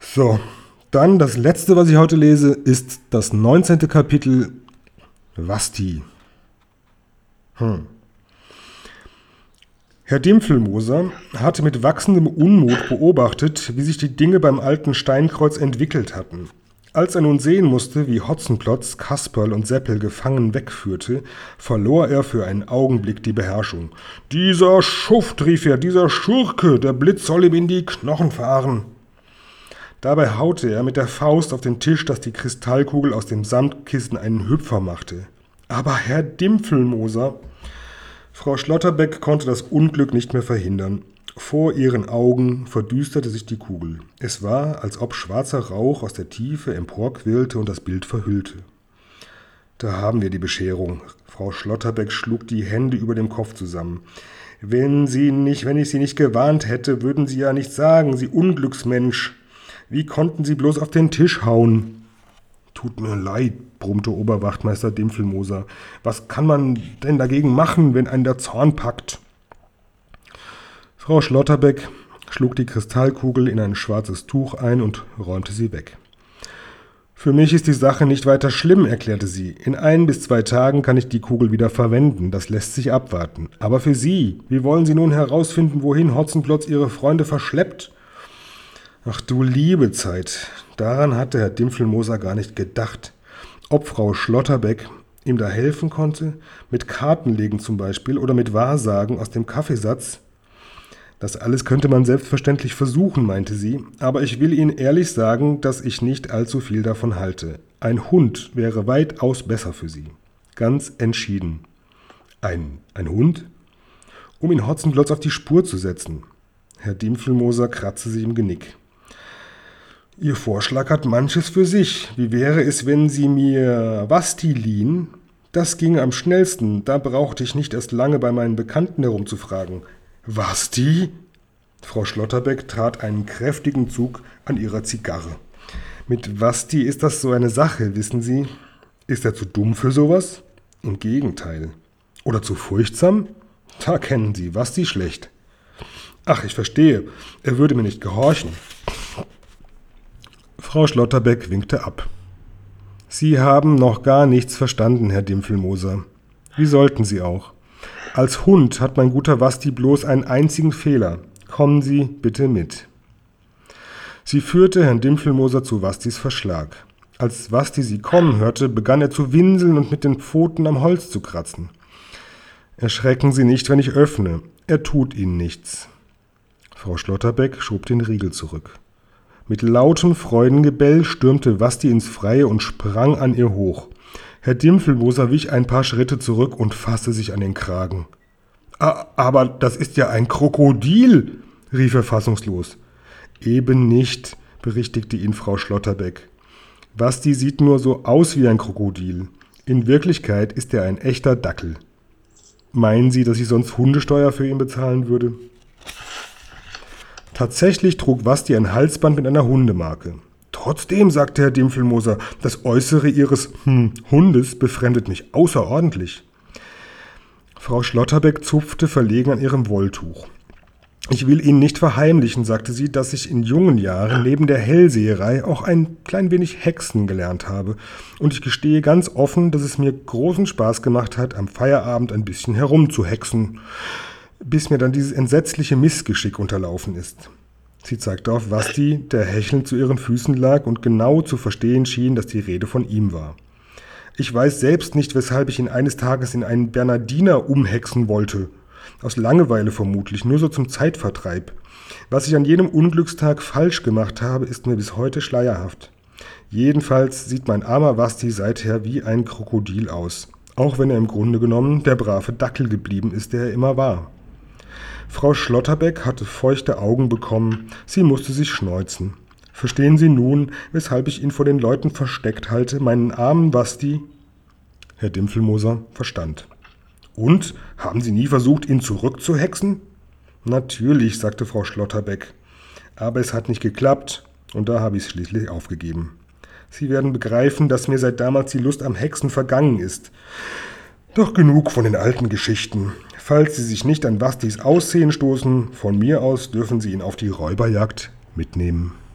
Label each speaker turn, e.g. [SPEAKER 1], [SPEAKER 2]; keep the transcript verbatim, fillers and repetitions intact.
[SPEAKER 1] So, dann das letzte, was ich heute lese, ist das neunzehnte Kapitel Vasti. Hm. Herr Dimpfelmoser hatte mit wachsendem Unmut beobachtet, wie sich die Dinge beim alten Steinkreuz entwickelt hatten. Als er nun sehen musste, wie Hotzenplotz, Kasperl und Seppel gefangen wegführte, verlor er für einen Augenblick die Beherrschung. »Dieser Schuft«, rief er, »dieser Schurke, der Blitz soll ihm in die Knochen fahren!« Dabei haute er mit der Faust auf den Tisch, dass die Kristallkugel aus dem Samtkissen einen Hüpfer machte. »Aber Herr Dimpfelmoser«, Frau Schlotterbeck konnte das Unglück nicht mehr verhindern. Vor ihren Augen verdüsterte sich die Kugel. Es war, als ob schwarzer Rauch aus der Tiefe emporquirlte und das Bild verhüllte. Da haben wir die Bescherung. Frau Schlotterbeck schlug die Hände über dem Kopf zusammen. Wenn sie nicht, wenn ich Sie nicht gewarnt hätte, würden Sie ja nichts sagen, Sie Unglücksmensch. Wie konnten Sie bloß auf den Tisch hauen? Tut mir leid, brummte Oberwachtmeister Dimpfelmoser. Was kann man denn dagegen machen, wenn einen der Zorn packt? Frau Schlotterbeck schlug die Kristallkugel in ein schwarzes Tuch ein und räumte sie weg. Für mich ist die Sache nicht weiter schlimm, erklärte sie. In ein bis zwei Tagen kann ich die Kugel wieder verwenden, das lässt sich abwarten. Aber für Sie, wie wollen Sie nun herausfinden, wohin Hotzenplotz Ihre Freunde verschleppt? Ach du liebe Zeit, daran hatte Herr Dimpfelmoser gar nicht gedacht. Ob Frau Schlotterbeck ihm da helfen konnte, mit Kartenlegen zum Beispiel oder mit Wahrsagen aus dem Kaffeesatz. Das alles könnte man selbstverständlich versuchen, meinte sie, aber ich will Ihnen ehrlich sagen, dass ich nicht allzu viel davon halte. Ein Hund wäre weitaus besser für Sie. Ganz entschieden. Ein, ein Hund? Um ihn Hotzenplotz auf die Spur zu setzen. Herr Dimpfelmoser kratzte sich im Genick. Ihr Vorschlag hat manches für sich. Wie wäre es, wenn Sie mir Vasti liehen? Das ginge am schnellsten, da brauchte ich nicht erst lange bei meinen Bekannten herumzufragen. Vasti? Frau Schlotterbeck trat einen kräftigen Zug an ihrer Zigarre. Mit Vasti ist das so eine Sache, wissen Sie? Ist er zu dumm für sowas? Im Gegenteil. Oder zu furchtsam? Da kennen Sie Vasti schlecht. Ach, ich verstehe. Er würde mir nicht gehorchen. Frau Schlotterbeck winkte ab. Sie haben noch gar nichts verstanden, Herr Dimpfelmoser. Wie sollten Sie auch? Als Hund hat mein guter Vasti bloß einen einzigen Fehler. Kommen Sie bitte mit. Sie führte Herrn Dimpfelmoser zu Vastis Verschlag. Als Vasti sie kommen hörte, begann er zu winseln und mit den Pfoten am Holz zu kratzen. Erschrecken Sie nicht, wenn ich öffne. Er tut Ihnen nichts. Frau Schlotterbeck schob den Riegel zurück. Mit lautem Freudengebell stürmte Vasti ins Freie und sprang an ihr hoch. Herr Dimpfelmoser wich ein paar Schritte zurück und fasste sich an den Kragen. Ah, »Aber das ist ja ein Krokodil«, rief er fassungslos. »Eben nicht«, berichtigte ihn Frau Schlotterbeck. »Vasti sieht nur so aus wie ein Krokodil. In Wirklichkeit ist er ein echter Dackel. Meinen Sie, dass ich sonst Hundesteuer für ihn bezahlen würde?« Tatsächlich trug Vasti ein Halsband mit einer Hundemarke. »Trotzdem«, sagte Herr Dimpfelmoser, »das Äußere Ihres hm, Hundes befremdet mich außerordentlich.« Frau Schlotterbeck zupfte verlegen an ihrem Wolltuch. »Ich will Ihnen nicht verheimlichen«, sagte sie, »dass ich in jungen Jahren neben der Hellseherei auch ein klein wenig Hexen gelernt habe. Und ich gestehe ganz offen, dass es mir großen Spaß gemacht hat, am Feierabend ein bisschen herumzuhexen, bis mir dann dieses entsetzliche Missgeschick unterlaufen ist.« Sie zeigte auf Vasti, der hechelnd zu ihren Füßen lag und genau zu verstehen schien, dass die Rede von ihm war. »Ich weiß selbst nicht, weshalb ich ihn eines Tages in einen Bernardiner umhexen wollte. Aus Langeweile vermutlich, nur so zum Zeitvertreib. Was ich an jenem Unglückstag falsch gemacht habe, ist mir bis heute schleierhaft. Jedenfalls sieht mein armer Vasti seither wie ein Krokodil aus, auch wenn er im Grunde genommen der brave Dackel geblieben ist, der er immer war.« Frau Schlotterbeck hatte feuchte Augen bekommen, sie musste sich schneuzen. »Verstehen Sie nun, weshalb ich ihn vor den Leuten versteckt halte, meinen armen Vasti?« Herr Dimpfelmoser verstand. »Und? Haben Sie nie versucht, ihn zurückzuhexen?« »Natürlich«, sagte Frau Schlotterbeck. »Aber es hat nicht geklappt, und da habe ich es schließlich aufgegeben. Sie werden begreifen, dass mir seit damals die Lust am Hexen vergangen ist. Doch genug von den alten Geschichten. Falls Sie sich nicht an Vastis Aussehen stoßen, von mir aus dürfen Sie ihn auf die Räuberjagd mitnehmen.«